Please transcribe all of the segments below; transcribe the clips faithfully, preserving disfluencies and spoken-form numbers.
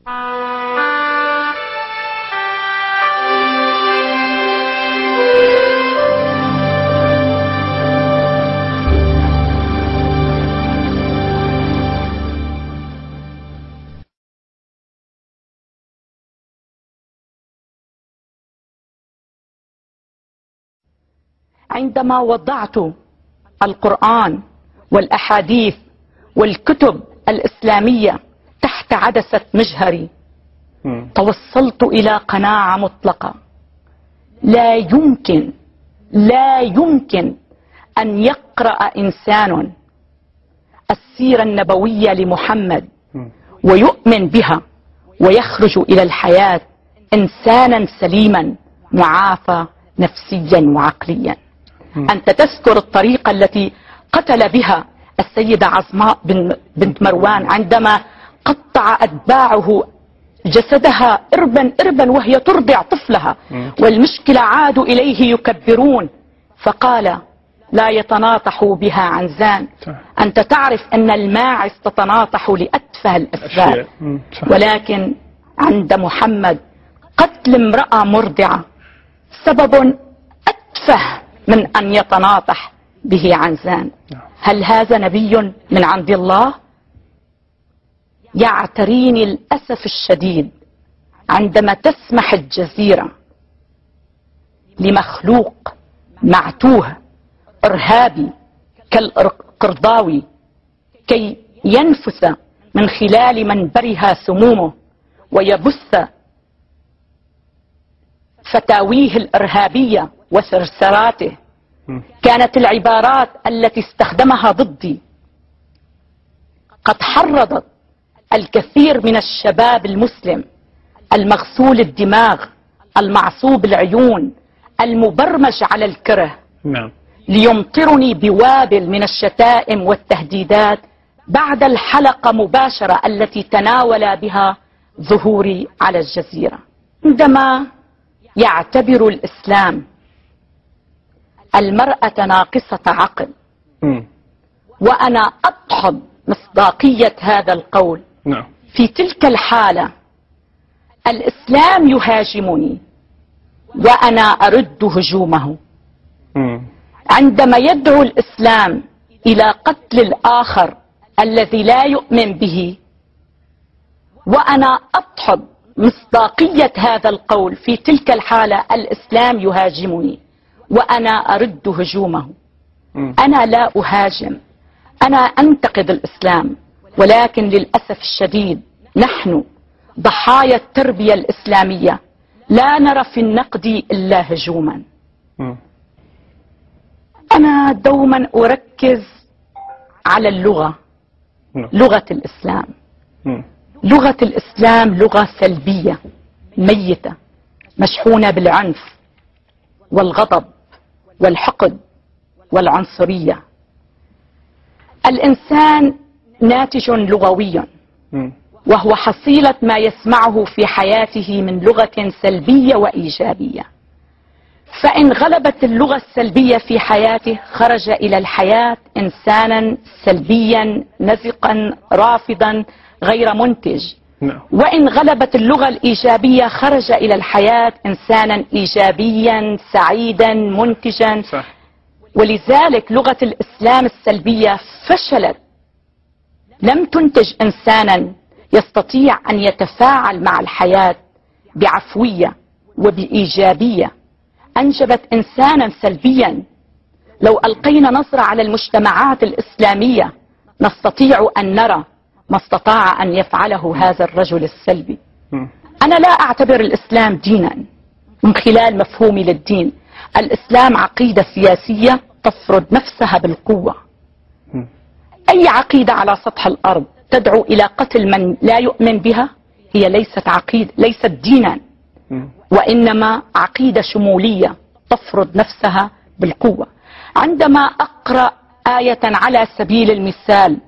عندما وضعت القرآن والأحاديث والكتب الإسلامية تحت عدسة مجهري توصلت إلى قناعة مطلقة: لا يمكن لا يمكن أن يقرأ إنسان السيرة النبوية لمحمد ويؤمن بها ويخرج إلى الحياة إنسانا سليما معافى نفسيا وعقليا. أنت تذكر الطريقة التي قتل بها السيدة عظماء بنت مروان عندما قطع أتباعه جسدها إربا إربا وهي ترضع طفلها، والمشكلة عادوا إليه يكبرون، فقال: لا يتناطحوا بها عنزان. أنت تعرف أن الماعز تتناطح لأتفه الأسباب، ولكن عند محمد قتل امرأة مرضعة سبب أتفه من أن يتناطح به عنزان. هل هذا نبي من عند الله؟ يعتريني الأسف الشديد عندما تسمح الجزيرة لمخلوق معتوه إرهابي كالقرضاوي كي ينفث من خلال منبرها سمومه ويبث فتاويه الإرهابية وسرسراته. كانت العبارات التي استخدمها ضدي قد حرضت الكثير من الشباب المسلم المغسول الدماغ المعصوب العيون المبرمج على الكره نعم. ليمطرني بوابل من الشتائم والتهديدات بعد الحلقة مباشرة التي تناول بها ظهوري على الجزيرة. عندما يعتبر الإسلام المرأة ناقصة عقل م. وأنا أدحض مصداقية هذا القول، نعم. في تلك الحالة الإسلام يهاجمني وأنا أرد هجومه. م. عندما يدعو الإسلام إلى قتل الآخر الذي لا يؤمن به وأنا أدحض مصداقية هذا القول، في تلك الحالة الإسلام يهاجمني وأنا أرد هجومه. م. أنا لا أهاجم، أنا أنتقد الإسلام، ولكن للأسف الشديد نحن ضحايا التربية الإسلامية لا نرى في النقد إلا هجوما. م. أنا دوما أركز على اللغة، م. لغة الإسلام. م. لغة الإسلام لغة سلبية ميتة مشحونة بالعنف والغضب والحقد والعنصرية. الإنسان ناتج لغوي وهو حصيلة ما يسمعه في حياته من لغة سلبية وإيجابية، فإن غلبت اللغة السلبية في حياته خرج إلى الحياة إنسانا سلبيا نزقا رافضا غير منتج، وإن غلبت اللغة الإيجابية خرج إلى الحياة إنسانا إيجابيا سعيدا منتجا. صح. ولذلك لغة الإسلام السلبية فشلت، لم تنتج إنسانا يستطيع أن يتفاعل مع الحياة بعفوية وبإيجابية، أنجبت إنسانا سلبيا. لو ألقينا نظرة على المجتمعات الإسلامية نستطيع أن نرى ما استطاع أن يفعله هذا الرجل السلبي. أنا لا أعتبر الإسلام دينا من خلال مفهومي للدين. الإسلام عقيدة سياسية تفرض نفسها بالقوة. أي عقيدة على سطح الأرض تدعو إلى قتل من لا يؤمن بها هي ليست عقيدة، ليست دينا، وإنما عقيدة شمولية تفرض نفسها بالقوة. عندما أقرأ آية على سبيل المثال: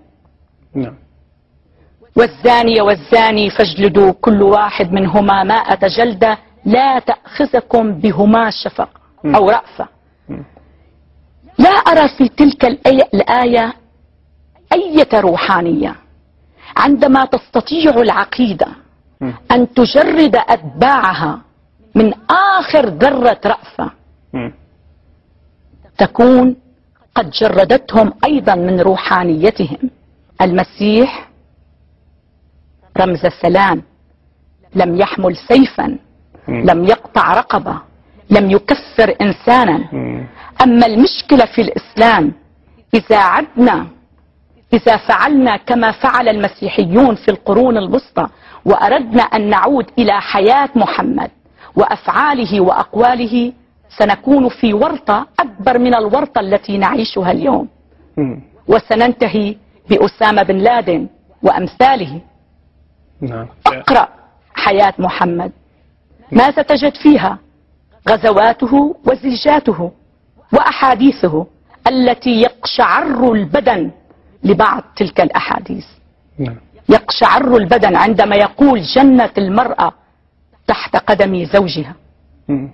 والزانية والزاني فاجلدوا كل واحد منهما مائة جلدة لا تأخذكم بهما شفقة أو رأفة، لا أرى في تلك الآية أية روحانية. عندما تستطيع العقيدة مم. أن تجرد أتباعها من آخر ذرة رأفة، مم. تكون قد جردتهم أيضا من روحانيتهم. المسيح رمز السلام، لم يحمل سيفا، مم. لم يقطع رقبة، لم يكفر إنسانا. مم. أما المشكلة في الإسلام إذا عدنا إذا فعلنا كما فعل المسيحيون في القرون الوسطى وأردنا أن نعود إلى حياة محمد وأفعاله وأقواله، سنكون في ورطة أكبر من الورطة التي نعيشها اليوم، مم. وسننتهي بأسامة بن لادن وأمثاله. نعم. اقرأ حياة محمد، ما ستجد فيها؟ غزواته وزيجاته وأحاديثه التي يقشعر البدن لبعض تلك الأحاديث. نعم. يقشعر البدن عندما يقول جنة المرأة تحت قدم زوجها. مم.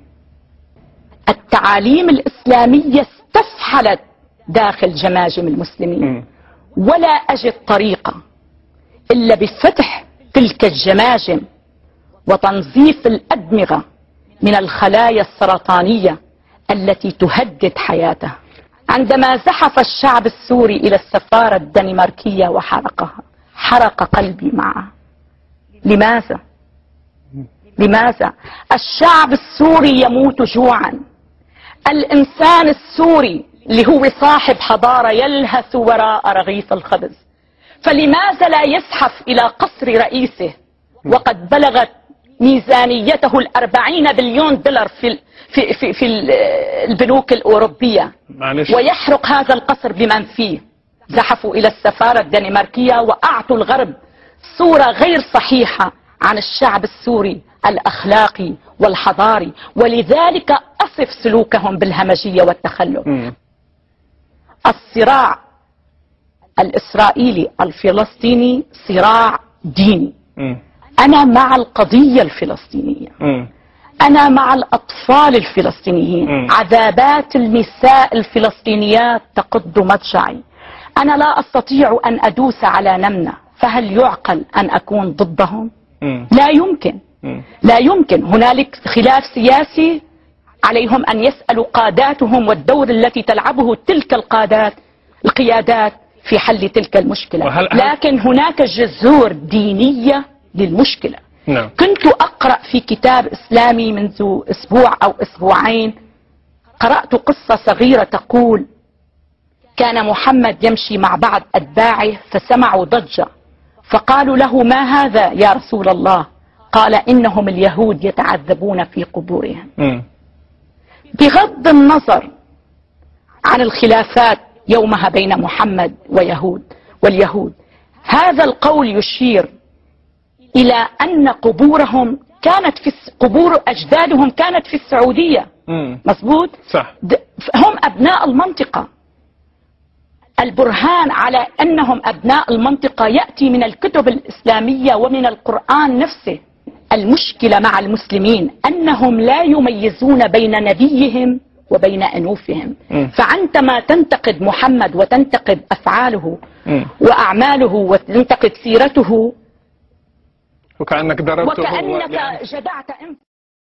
التعاليم الإسلامية استفحلت داخل جماجم المسلمين، مم. ولا أجد طريقة إلا بفتح تلك الجماجم وتنظيف الأدمغة من الخلايا السرطانية التي تهدد حياته. عندما زحف الشعب السوري إلى السفارة الدنماركية وحرقها، حرق قلبي معه. لماذا؟ لماذا؟ الشعب السوري يموت جوعا، الإنسان السوري اللي هو صاحب حضارة يلهث وراء رغيف الخبز، فلماذا لا يزحف إلى قصر رئيسه وقد بلغت ميزانيته الأربعين بليون دولار في في في, في البنوك الأوروبية، معلش. ويحرق هذا القصر بمن فيه؟ زحفوا إلى السفارة الدنماركية وأعطوا الغرب صورة غير صحيحة عن الشعب السوري الأخلاقي والحضاري، ولذلك أصف سلوكهم بالهمجية والتخلف. مم. الصراع الإسرائيلي الفلسطيني صراع ديني. مم. أنا مع القضية الفلسطينية، مم. أنا مع الأطفال الفلسطينيين. مم. عذابات النساء الفلسطينيات تقض مضجعي. أنا لا أستطيع أن أدوس على نمنة، فهل يعقل أن أكون ضدهم؟ مم. لا يمكن، مم. لا يمكن. هنالك خلاف سياسي، عليهم أن يسألوا قاداتهم والدور التي تلعبه تلك القادات القيادات في حل تلك المشكلة. وهل هل... لكن هناك جذور دينية للمشكلة. نعم. كنت أقرأ في كتاب إسلامي منذ أسبوع أو أسبوعين، قرأت قصة صغيرة تقول: كان محمد يمشي مع بعض أتباعه فسمعوا ضجة، فقالوا له: ما هذا يا رسول الله؟ قال: إنهم اليهود يتعذبون في قبورهم. مم. بغض النظر عن الخلافات يومها بين محمد ويهود واليهود، هذا القول يشير إلى أن قبورهم كانت في قبور أجدادهم كانت في السعودية. مم. مظبوط؟ صح. هم أبناء المنطقة. البرهان على أنهم أبناء المنطقة يأتي من الكتب الإسلامية ومن القرآن نفسه. المشكلة مع المسلمين أنهم لا يميزون بين نبيهم وبين أنوفهم. م. فعندما تنتقد محمد وتنتقد أفعاله م. وأعماله وتنتقد سيرته، وكأنك ضربته وكأنك يعني. جدعت أنفه.